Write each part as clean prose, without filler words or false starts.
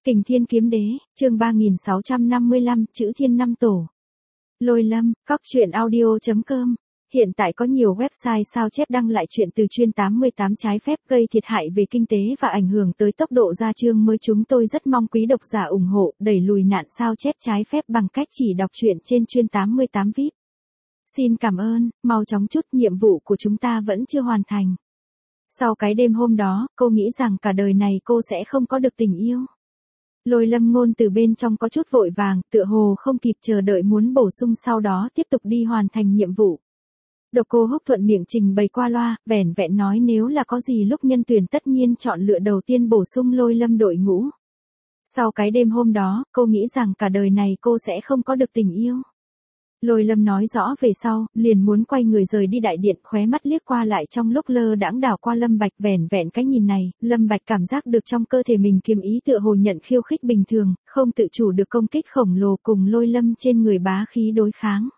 Kình Thiên Kiếm Đế, chương 3655, chữ thiên năm tổ. Lôi Lâm, cóc.audio.com. Hiện tại có nhiều website sao chép đăng lại chuyện từ chuyên 88 trái phép gây thiệt hại về kinh tế và ảnh hưởng tới tốc độ ra chương mới. Chúng tôi rất mong quý độc giả ủng hộ, đẩy lùi nạn sao chép trái phép bằng cách chỉ đọc truyện trên chuyên 88 VIP. Xin cảm ơn, mau chóng chút, nhiệm vụ của chúng ta vẫn chưa hoàn thành. Sau cái đêm hôm đó, cô nghĩ rằng cả đời này cô sẽ không có được tình yêu. Lôi Lâm ngôn từ bên trong có chút vội vàng, tựa hồ không kịp chờ đợi muốn bổ sung sau đó tiếp tục đi hoàn thành nhiệm vụ. Độc Cô Húc thuận miệng trình bày qua loa, vẻn vẹn nói nếu là có gì lúc nhân tuyển tất nhiên chọn lựa đầu tiên bổ sung Lôi Lâm đội ngũ. Sau cái đêm hôm đó, cô nghĩ rằng cả đời này cô sẽ không có được tình yêu. Lôi Lâm nói rõ về sau, liền muốn quay người rời đi đại điện, khóe mắt liếc qua lại trong lúc lơ đãng đảo qua Lâm Bạch. Vẻn vẹn cái nhìn này, Lâm Bạch cảm giác được trong cơ thể mình kiếm ý tựa hồ nhận khiêu khích bình thường, không tự chủ được công kích khổng lồ cùng Lôi Lâm trên người bá khí đối kháng.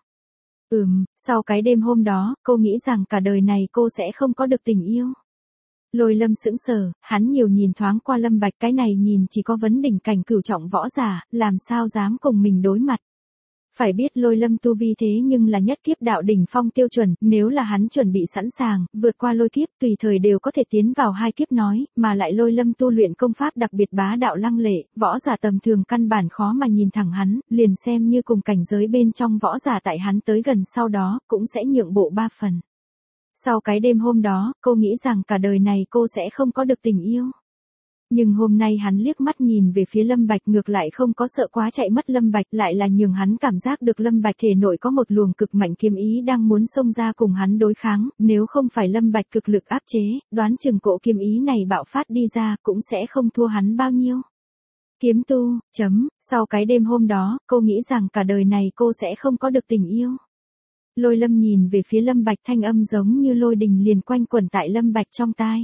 Sau cái đêm hôm đó, cô nghĩ rằng cả đời này cô sẽ không có được tình yêu. Lôi Lâm sững sờ, hắn nhiều nhìn thoáng qua Lâm Bạch, cái này nhìn chỉ có vấn đỉnh cảnh cửu trọng võ giả, làm sao dám cùng mình đối mặt. Phải biết Lôi Lâm tu vi thế nhưng là nhất kiếp đạo đỉnh phong tiêu chuẩn, nếu là hắn chuẩn bị sẵn sàng, vượt qua lôi kiếp tùy thời đều có thể tiến vào hai kiếp nói, mà lại Lôi Lâm tu luyện công pháp đặc biệt bá đạo lăng lệ, võ giả tầm thường căn bản khó mà nhìn thẳng hắn, liền xem như cùng cảnh giới bên trong võ giả tại hắn tới gần sau đó, cũng sẽ nhượng bộ 3 phần. Sau cái đêm hôm đó, cô nghĩ rằng cả đời này cô sẽ không có được tình yêu. Nhưng hôm nay hắn liếc mắt nhìn về phía Lâm Bạch, ngược lại không có sợ quá chạy mất Lâm Bạch, lại là nhường hắn cảm giác được Lâm Bạch thể nội có một luồng cực mạnh kiếm ý đang muốn xông ra cùng hắn đối kháng, nếu không phải Lâm Bạch cực lực áp chế, đoán chừng cỗ kiếm ý này bạo phát đi ra cũng sẽ không thua hắn bao nhiêu. Kiếm tu, sau cái đêm hôm đó, cô nghĩ rằng cả đời này cô sẽ không có được tình yêu. Lôi Lâm nhìn về phía Lâm Bạch, thanh âm giống như lôi đình liền quanh quẩn tại Lâm Bạch trong tai.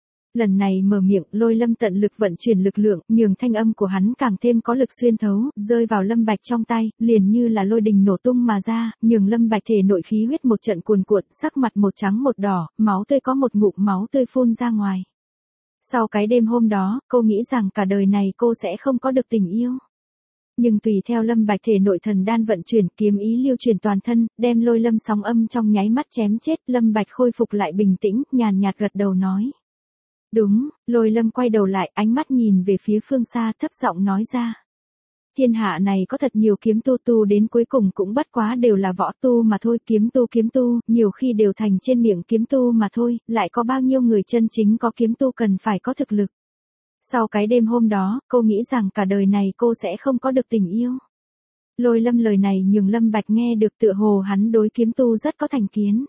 Lần này mở miệng, Lôi Lâm tận lực vận chuyển lực lượng, nhường thanh âm của hắn càng thêm có lực xuyên thấu, rơi vào Lâm Bạch trong tay, liền như là lôi đình nổ tung mà ra, nhường Lâm Bạch thể nội khí huyết một trận cuồn cuộn, sắc mặt một trắng một đỏ, máu tươi có một ngụm máu tươi phun ra ngoài. Sau cái đêm hôm đó, cô nghĩ rằng cả đời này cô sẽ không có được tình yêu. Nhưng tùy theo Lâm Bạch thể nội thần đan vận chuyển, kiếm ý lưu truyền toàn thân, đem Lôi Lâm sóng âm trong nháy mắt chém chết. Lâm Bạch khôi phục lại bình tĩnh, nhàn nhạt gật đầu nói. Đúng. Lôi Lâm quay đầu lại, ánh mắt nhìn về phía phương xa, thấp giọng nói ra. Thiên hạ này có thật nhiều kiếm tu đến cuối cùng cũng bất quá đều là võ tu mà thôi, kiếm tu, nhiều khi đều thành trên miệng kiếm tu mà thôi, lại có bao nhiêu người chân chính có kiếm tu cần phải có thực lực. Sau cái đêm hôm đó, cô nghĩ rằng cả đời này cô sẽ không có được tình yêu. Lôi Lâm lời này nhường Lâm Bạch nghe được tựa hồ hắn đối kiếm tu rất có thành kiến.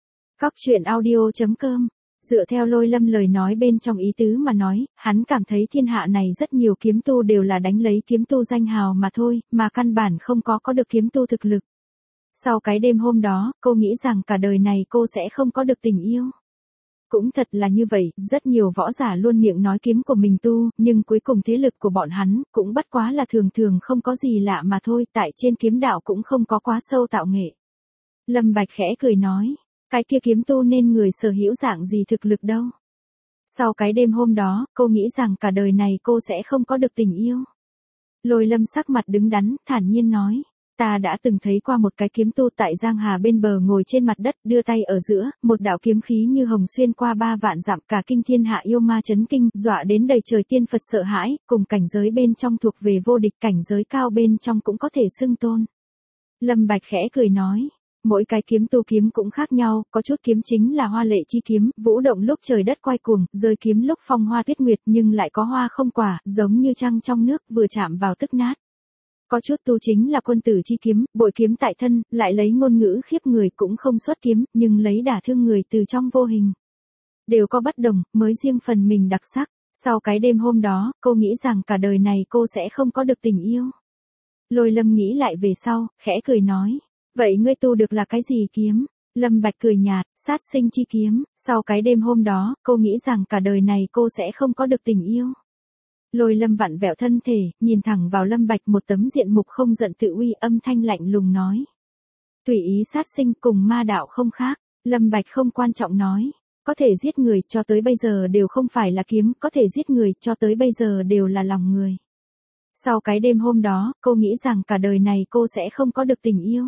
Cóc.audio.com. Dựa theo Lôi Lâm lời nói bên trong ý tứ mà nói, hắn cảm thấy thiên hạ này rất nhiều kiếm tu đều là đánh lấy kiếm tu danh hào mà thôi, mà căn bản không có được kiếm tu thực lực. Sau cái đêm hôm đó, cô nghĩ rằng cả đời này cô sẽ không có được tình yêu. Cũng thật là như vậy, rất nhiều võ giả luôn miệng nói kiếm của mình tu, nhưng cuối cùng thế lực của bọn hắn cũng bất quá là thường không có gì lạ mà thôi, tại trên kiếm đạo cũng không có quá sâu tạo nghệ. Lâm Bạch khẽ cười nói. Cái kia kiếm tu nên người sở hữu dạng gì thực lực đâu. Sau cái đêm hôm đó, cô nghĩ rằng cả đời này cô sẽ không có được tình yêu. Lôi Lâm sắc mặt đứng đắn, thản nhiên nói. Ta đã từng thấy qua một cái kiếm tu tại Giang Hà bên bờ ngồi trên mặt đất, đưa tay ở giữa, một đạo kiếm khí như hồng xuyên qua 3 vạn dặm, cả kinh thiên hạ yêu ma chấn kinh, dọa đến đầy trời tiên Phật sợ hãi, cùng cảnh giới bên trong thuộc về vô địch, cảnh giới cao bên trong cũng có thể xưng tôn. Lâm Bạch khẽ cười nói. Mỗi cái kiếm tu kiếm cũng khác nhau, có chút kiếm chính là hoa lệ chi kiếm, vũ động lúc trời đất quay cuồng, rơi kiếm lúc phong hoa tuyết nguyệt, nhưng lại có hoa không quả, giống như trăng trong nước, vừa chạm vào tức nát. Có chút tu chính là quân tử chi kiếm, bội kiếm tại thân, lại lấy ngôn ngữ khiếp người, cũng không xuất kiếm, nhưng lấy đả thương người từ trong vô hình. Đều có bất đồng, mới riêng phần mình đặc sắc. Sau cái đêm hôm đó, cô nghĩ rằng cả đời này cô sẽ không có được tình yêu. Lôi Lâm nghĩ lại về sau, khẽ cười nói. Vậy ngươi tu được là cái gì kiếm? Lâm Bạch cười nhạt, sát sinh chi kiếm. Sau cái đêm hôm đó, cô nghĩ rằng cả đời này cô sẽ không có được tình yêu. Lôi Lâm vặn vẹo thân thể, nhìn thẳng vào Lâm Bạch, một tấm diện mục không giận tự uy, âm thanh lạnh lùng nói. Tùy ý sát sinh cùng ma đạo không khác. Lâm Bạch không quan trọng nói. Có thể giết người cho tới bây giờ đều không phải là kiếm, có thể giết người cho tới bây giờ đều là lòng người. Sau cái đêm hôm đó, cô nghĩ rằng cả đời này cô sẽ không có được tình yêu.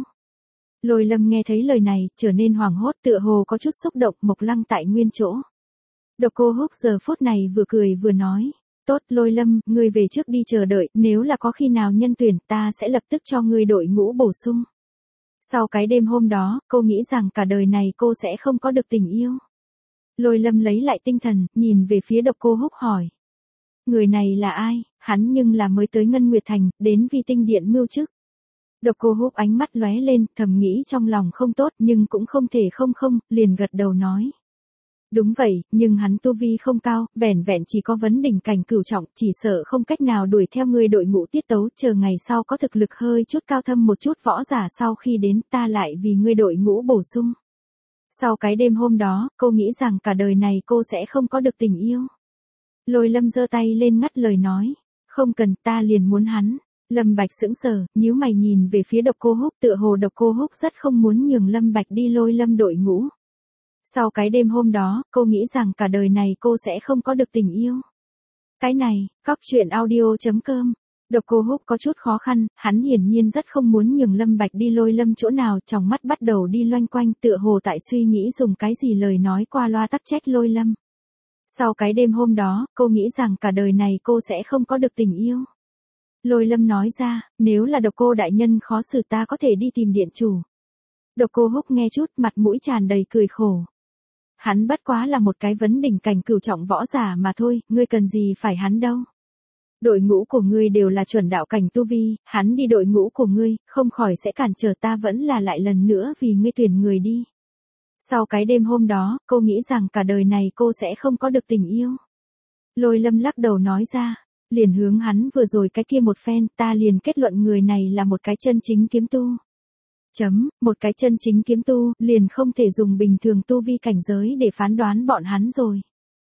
Lôi Lâm nghe thấy lời này, trở nên hoảng hốt tựa hồ có chút xúc động, mộc lăng tại nguyên chỗ. Độc Cô Húc giờ phút này vừa cười vừa nói. Tốt Lôi Lâm, ngươi về trước đi chờ đợi, nếu là có khi nào nhân tuyển ta sẽ lập tức cho ngươi đội ngũ bổ sung. Sau cái đêm hôm đó, cô nghĩ rằng cả đời này cô sẽ không có được tình yêu. Lôi Lâm lấy lại tinh thần, nhìn về phía Độc Cô Húc hỏi. Người này là ai, hắn nhưng là mới tới Ngân Nguyệt Thành, đến Vi Tinh Điện mưu chức. Độc Cô Húc ánh mắt lóe lên, thầm nghĩ trong lòng không tốt nhưng cũng không thể không, liền gật đầu nói. Đúng vậy, nhưng hắn tu vi không cao, vẻn vẹn chỉ có vấn đỉnh cảnh cửu trọng, chỉ sợ không cách nào đuổi theo người đội ngũ tiết tấu, chờ ngày sau có thực lực hơi chút cao thâm một chút võ giả sau khi đến ta lại vì ngươi đội ngũ bổ sung. Sau cái đêm hôm đó, cô nghĩ rằng cả đời này cô sẽ không có được tình yêu. Lôi Lâm giơ tay lên ngắt lời nói, không cần ta liền muốn hắn. Lâm Bạch sững sờ, nhíu mày nhìn về phía Độc Cô Húc tựa hồ Độc Cô Húc rất không muốn nhường Lâm Bạch đi Lôi Lâm đội ngũ. Sau cái đêm hôm đó, cô nghĩ rằng cả đời này cô sẽ không có được tình yêu. Cái này, coctruyện.audio.com. Độc Cô Húc có chút khó khăn, hắn hiển nhiên rất không muốn nhường Lâm Bạch đi Lôi Lâm chỗ nào, trong mắt bắt đầu đi loanh quanh tựa hồ tại suy nghĩ dùng cái gì lời nói qua loa tắc trách Lôi Lâm. Sau cái đêm hôm đó, cô nghĩ rằng cả đời này cô sẽ không có được tình yêu. Lôi Lâm nói ra, nếu là Độc Cô đại nhân khó xử ta có thể đi tìm điện chủ. Độc Cô Húc nghe chút mặt mũi tràn đầy cười khổ. Hắn bất quá là một cái vấn đỉnh cảnh cửu trọng võ giả mà thôi, ngươi cần gì phải hắn đâu. Đội ngũ của ngươi đều là chuẩn đạo cảnh tu vi, hắn đi đội ngũ của ngươi, không khỏi sẽ cản trở ta vẫn là lại lần nữa vì ngươi tuyển người đi. Sau cái đêm hôm đó, cô nghĩ rằng cả đời này cô sẽ không có được tình yêu. Lôi Lâm lắc đầu nói ra, liền hướng hắn vừa rồi cái kia một phen, ta liền kết luận người này là một cái chân chính kiếm tu. Một cái chân chính kiếm tu, liền không thể dùng bình thường tu vi cảnh giới để phán đoán bọn hắn rồi.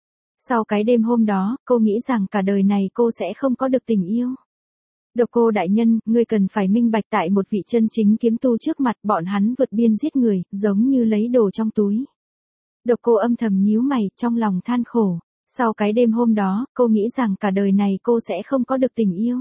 Sau cái đêm hôm đó, cô nghĩ rằng cả đời này cô sẽ không có được tình yêu. Độc Cô đại nhân, ngươi cần phải minh bạch tại một vị chân chính kiếm tu trước mặt bọn hắn vượt biên giết người, giống như lấy đồ trong túi. Độc Cô âm thầm nhíu mày, trong lòng than khổ. Sau cái đêm hôm đó, cô nghĩ rằng cả đời này cô sẽ không có được tình yêu.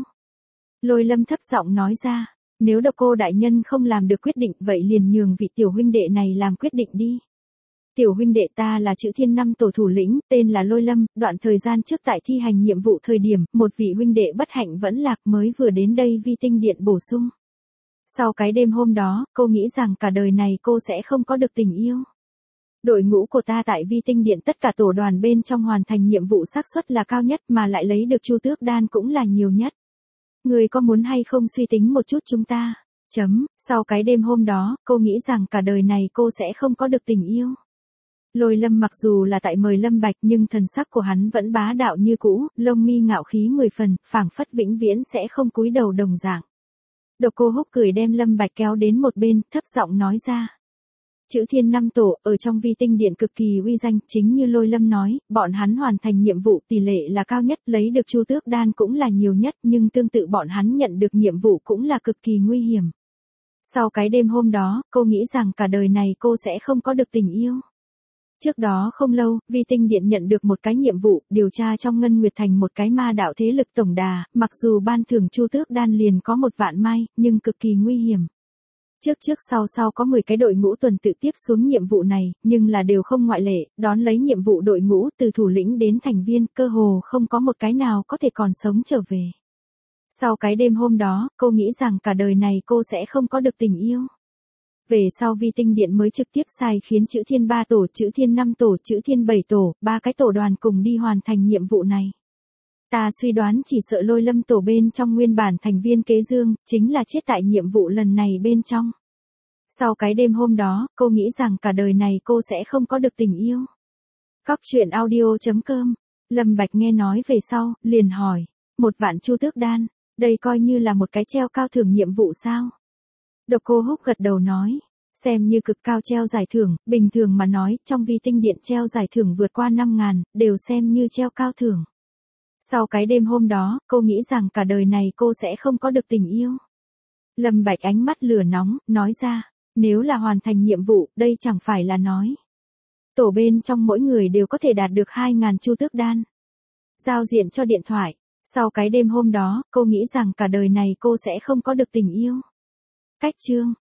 Lôi Lâm thấp giọng nói ra, nếu Độc Cô đại nhân không làm được quyết định vậy liền nhường vị tiểu huynh đệ này làm quyết định đi. Tiểu huynh đệ ta là Chữ Thiên Năm tổ thủ lĩnh, tên là Lôi Lâm, đoạn thời gian trước tại thi hành nhiệm vụ thời điểm, một vị huynh đệ bất hạnh vẫn lạc mới vừa đến đây Vi Tinh Điện bổ sung. Sau cái đêm hôm đó, cô nghĩ rằng cả đời này cô sẽ không có được tình yêu. Đội ngũ của ta tại Vi Tinh Điện tất cả tổ đoàn bên trong hoàn thành nhiệm vụ xác suất là cao nhất mà lại lấy được Chu Tước đan cũng là nhiều nhất. Người có muốn hay không suy tính một chút chúng ta? Sau cái đêm hôm đó, cô nghĩ rằng cả đời này cô sẽ không có được tình yêu. Lôi Lâm mặc dù là tại mời Lâm Bạch nhưng thần sắc của hắn vẫn bá đạo như cũ, lông mi ngạo khí 10 phần, phảng phất vĩnh viễn sẽ không cúi đầu đồng dạng. Độc Cô Húc cười đem Lâm Bạch kéo đến một bên, thấp giọng nói ra. Chữ Thiên Năm tổ, ở trong Vi Tinh Điện cực kỳ uy danh, chính như Lôi Lâm nói, bọn hắn hoàn thành nhiệm vụ tỷ lệ là cao nhất, lấy được Chu Tước đan cũng là nhiều nhất, nhưng tương tự bọn hắn nhận được nhiệm vụ cũng là cực kỳ nguy hiểm. Sau cái đêm hôm đó, cô nghĩ rằng cả đời này cô sẽ không có được tình yêu. Trước đó không lâu, Vi Tinh Điện nhận được một cái nhiệm vụ, điều tra trong Ngân Nguyệt Thành một cái ma đạo thế lực tổng đà, mặc dù ban thưởng Chu Tước đan liền có 1 vạn mai, nhưng cực kỳ nguy hiểm. Trước sau có 10 cái đội ngũ tuần tự tiếp xuống nhiệm vụ này, nhưng là đều không ngoại lệ, đón lấy nhiệm vụ đội ngũ từ thủ lĩnh đến thành viên, cơ hồ không có một cái nào có thể còn sống trở về. Sau cái đêm hôm đó, cô nghĩ rằng cả đời này cô sẽ không có được tình yêu. Về sau Vi Tinh Điện mới trực tiếp sai khiến Chữ Thiên 3 tổ, Chữ Thiên 5 tổ, Chữ Thiên 7 tổ, 3 cái tổ đoàn cùng đi hoàn thành nhiệm vụ này. Ta suy đoán chỉ sợ Lôi Lâm tổ bên trong nguyên bản thành viên Kế Dương, chính là chết tại nhiệm vụ lần này bên trong. Sau cái đêm hôm đó, cô nghĩ rằng cả đời này cô sẽ không có được tình yêu. Coctruyện.audio.com. Lâm Bạch nghe nói về sau, liền hỏi, 1 vạn Chu Tước đan, đây coi như là một cái treo cao thưởng nhiệm vụ sao? Độc Cô Húc gật đầu nói, xem như cực cao treo giải thưởng, bình thường mà nói, trong Vi Tinh Điện treo giải thưởng vượt qua 5.000, đều xem như treo cao thưởng. Sau cái đêm hôm đó, cô nghĩ rằng cả đời này cô sẽ không có được tình yêu. Lâm Bạch ánh mắt lửa nóng, nói ra, nếu là hoàn thành nhiệm vụ, đây chẳng phải là nói. Tổ bên trong mỗi người đều có thể đạt được 2.000 Chu Tước đan. Giao diện cho điện thoại. Sau cái đêm hôm đó, cô nghĩ rằng cả đời này cô sẽ không có được tình yêu. Cách chương